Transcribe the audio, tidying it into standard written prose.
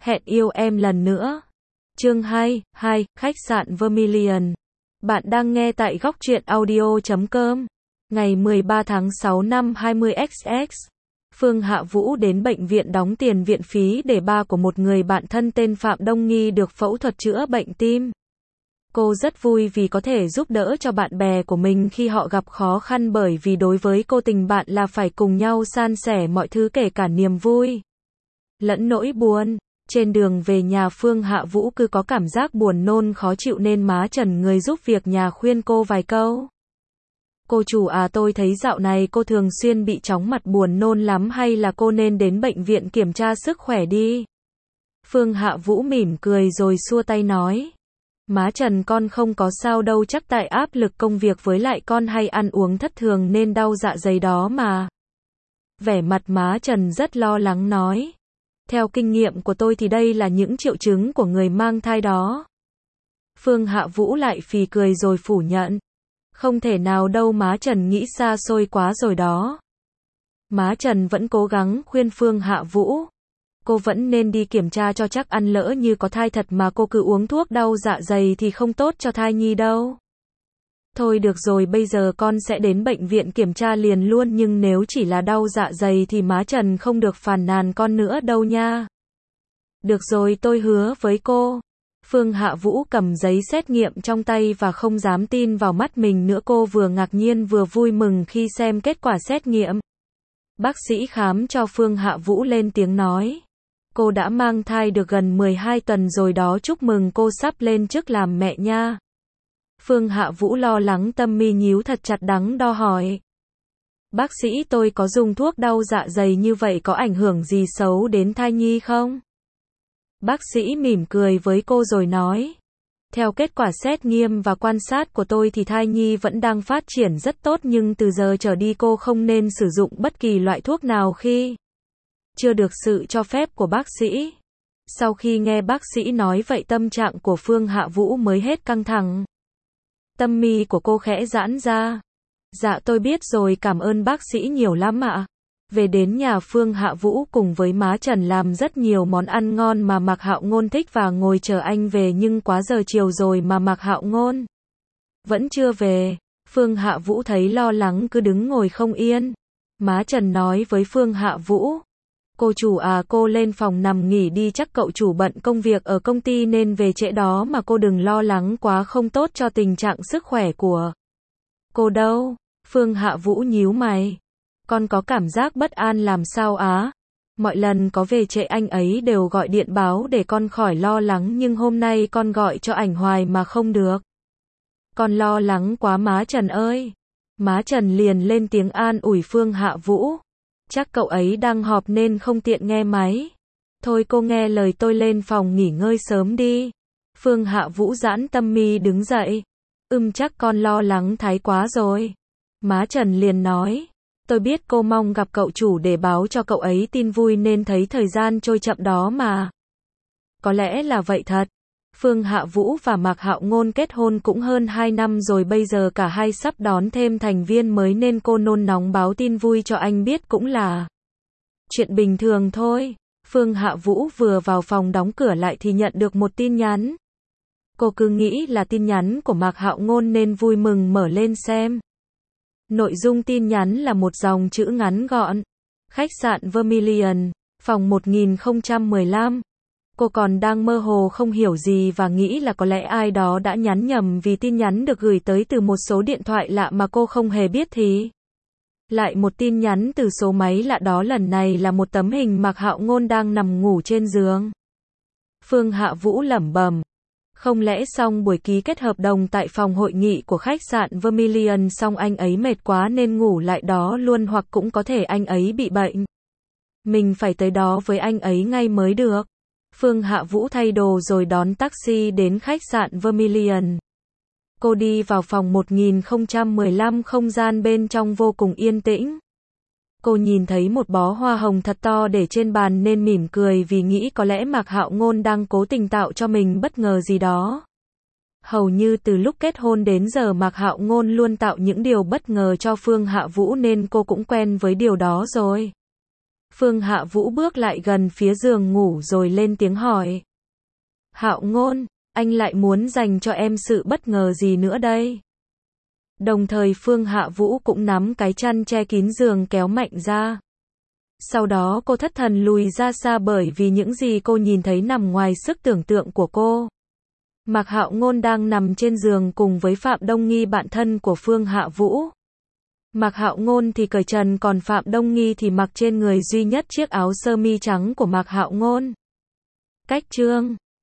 Hẹn yêu em lần nữa. Chương 2, khách sạn Vermilion. Bạn đang nghe tại góc truyện audio.com. Ngày 13 tháng 6 năm 20XX. Phương Hạ Vũ đến bệnh viện đóng tiền viện phí để ba của một người bạn thân tên Phạm Đông Nghi được phẫu thuật chữa bệnh tim. Cô rất vui vì có thể giúp đỡ cho bạn bè của mình khi họ gặp khó khăn, bởi vì đối với cô tình bạn là phải cùng nhau san sẻ mọi thứ, kể cả niềm vui lẫn nỗi buồn. Trên đường về nhà, Phương Hạ Vũ cứ có cảm giác buồn nôn khó chịu nên má Trần, người giúp việc nhà, khuyên cô vài câu. Cô chủ à, tôi thấy dạo này cô thường xuyên bị chóng mặt, buồn nôn lắm, hay là cô nên đến bệnh viện kiểm tra sức khỏe đi. Phương Hạ Vũ mỉm cười rồi xua tay nói. Má Trần, con không có sao đâu, chắc tại áp lực công việc với lại con hay ăn uống thất thường nên đau dạ dày đó mà. Vẻ mặt má Trần rất lo lắng nói. Theo kinh nghiệm của tôi thì đây là những triệu chứng của người mang thai đó. Phương Hạ Vũ lại phì cười rồi phủ nhận. Không thể nào đâu, má Trần nghĩ xa xôi quá rồi đó. Má Trần vẫn cố gắng khuyên Phương Hạ Vũ. Cô vẫn nên đi kiểm tra cho chắc, ăn lỡ như có thai thật mà cô cứ uống thuốc đau dạ dày thì không tốt cho thai nhi đâu. Thôi được rồi, bây giờ con sẽ đến bệnh viện kiểm tra liền luôn, nhưng nếu chỉ là đau dạ dày thì má Trần không được phàn nàn con nữa đâu nha. Được rồi, tôi hứa với cô. Phương Hạ Vũ cầm giấy xét nghiệm trong tay và không dám tin vào mắt mình nữa. Cô vừa ngạc nhiên vừa vui mừng khi xem kết quả xét nghiệm. Bác sĩ khám cho Phương Hạ Vũ lên tiếng nói. Cô đã mang thai được gần 12 tuần rồi đó, chúc mừng cô sắp lên chức làm mẹ nha. Phương Hạ Vũ lo lắng, tâm mi nhíu thật chặt, đắn đo hỏi. Bác sĩ, tôi có dùng thuốc đau dạ dày như vậy có ảnh hưởng gì xấu đến thai nhi không? Bác sĩ mỉm cười với cô rồi nói. Theo kết quả xét nghiệm và quan sát của tôi thì thai nhi vẫn đang phát triển rất tốt, nhưng từ giờ trở đi cô không nên sử dụng bất kỳ loại thuốc nào khi chưa được sự cho phép của bác sĩ. Sau khi nghe bác sĩ nói vậy, tâm trạng của Phương Hạ Vũ mới hết căng thẳng. Tâm mi của cô khẽ giãn ra. Dạ tôi biết rồi, cảm ơn bác sĩ nhiều lắm ạ. Về đến nhà, Phương Hạ Vũ cùng với má Trần làm rất nhiều món ăn ngon mà Mạc Hạo Ngôn thích và ngồi chờ anh về, nhưng quá giờ chiều rồi mà Mạc Hạo Ngôn vẫn chưa về. Phương Hạ Vũ thấy lo lắng, cứ đứng ngồi không yên. Má Trần nói với Phương Hạ Vũ. Cô chủ à, cô lên phòng nằm nghỉ đi, chắc cậu chủ bận công việc ở công ty nên về trễ đó mà, cô đừng lo lắng quá, không tốt cho tình trạng sức khỏe của cô đâu. Phương Hạ Vũ nhíu mày. Con có cảm giác bất an làm sao á? Mọi lần có về trễ anh ấy đều gọi điện báo để con khỏi lo lắng, nhưng hôm nay con gọi cho ảnh hoài mà không được. Con lo lắng quá má Trần ơi. Má Trần liền lên tiếng an ủi Phương Hạ Vũ. Chắc cậu ấy đang họp nên không tiện nghe máy. Thôi cô nghe lời tôi, lên phòng nghỉ ngơi sớm đi. Phương Hạ Vũ giãn tâm mi đứng dậy. Chắc con lo lắng thái quá rồi. Má Trần liền nói. Tôi biết cô mong gặp cậu chủ để báo cho cậu ấy tin vui nên thấy thời gian trôi chậm đó mà. Có lẽ là vậy thật. Phương Hạ Vũ và Mạc Hạo Ngôn kết hôn cũng hơn 2 năm rồi, bây giờ cả hai sắp đón thêm thành viên mới nên cô nôn nóng báo tin vui cho anh biết cũng là chuyện bình thường thôi. Phương Hạ Vũ vừa vào phòng đóng cửa lại thì nhận được một tin nhắn. Cô cứ nghĩ là tin nhắn của Mạc Hạo Ngôn nên vui mừng mở lên xem. Nội dung tin nhắn là một dòng chữ ngắn gọn. Khách sạn Vermilion, phòng 1015. Cô còn đang mơ hồ không hiểu gì và nghĩ là có lẽ ai đó đã nhắn nhầm, vì tin nhắn được gửi tới từ một số điện thoại lạ mà cô không hề biết thì lại một tin nhắn từ số máy lạ đó, lần này là một tấm hình Mạc Hạo Ngôn đang nằm ngủ trên giường. Phương Hạ Vũ lẩm bẩm. Không lẽ xong buổi ký kết hợp đồng tại phòng hội nghị của khách sạn Vermilion xong anh ấy mệt quá nên ngủ lại đó luôn, hoặc cũng có thể anh ấy bị bệnh. Mình phải tới đó với anh ấy ngay mới được. Phương Hạ Vũ thay đồ rồi đón taxi đến khách sạn Vermilion. Cô đi vào phòng 1015, không gian bên trong vô cùng yên tĩnh. Cô nhìn thấy một bó hoa hồng thật to để trên bàn nên mỉm cười, vì nghĩ có lẽ Mạc Hạo Ngôn đang cố tình tạo cho mình bất ngờ gì đó. Hầu như từ lúc kết hôn đến giờ Mạc Hạo Ngôn luôn tạo những điều bất ngờ cho Phương Hạ Vũ nên cô cũng quen với điều đó rồi. Phương Hạ Vũ bước lại gần phía giường ngủ rồi lên tiếng hỏi. Hạo Ngôn, anh lại muốn dành cho em sự bất ngờ gì nữa đây? Đồng thời Phương Hạ Vũ cũng nắm cái chăn che kín giường kéo mạnh ra. Sau đó cô thất thần lùi ra xa bởi vì những gì cô nhìn thấy nằm ngoài sức tưởng tượng của cô. Mạc Hạo Ngôn đang nằm trên giường cùng với Phạm Đông Nghi bạn thân của Phương Hạ Vũ. Mạc Hạo Ngôn thì cởi trần còn Phạm Đông Nghi thì mặc trên người duy nhất chiếc áo sơ mi trắng của Mạc Hạo Ngôn. Cách chương